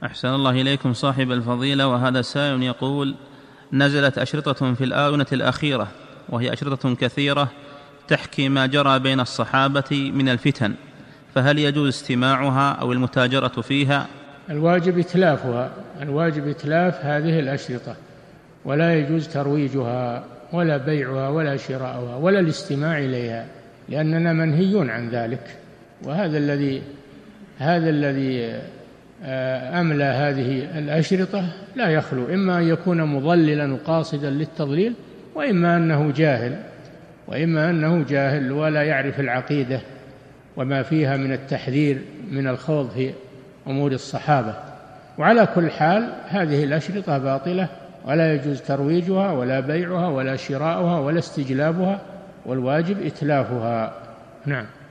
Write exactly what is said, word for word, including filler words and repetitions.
أحسن الله إليكم صاحب الفضيلة. وهذا سائل يقول: نزلت أشرطة في الآونة الأخيرة وهي أشرطة كثيرة تحكي ما جرى بين الصحابة من الفتن، فهل يجوز استماعها أو المتاجرة فيها؟ الواجب إتلافها، الواجب إتلاف هذه الأشرطة، ولا يجوز ترويجها ولا بيعها ولا شراؤها ولا الاستماع إليها، لأننا منهيون عن ذلك. وهذا الذي هذا الذي أملى هذه الأشرطة لا يخلو إما أن يكون مضللا وقاصدا للتضليل، وإما أنه جاهل وإما أنه جاهل ولا يعرف العقيدة وما فيها من التحذير من الخوض في أمور الصحابة. وعلى كل حال هذه الأشرطة باطلة، ولا يجوز ترويجها ولا بيعها ولا شراؤها ولا استجلابها، والواجب إتلافها. نعم.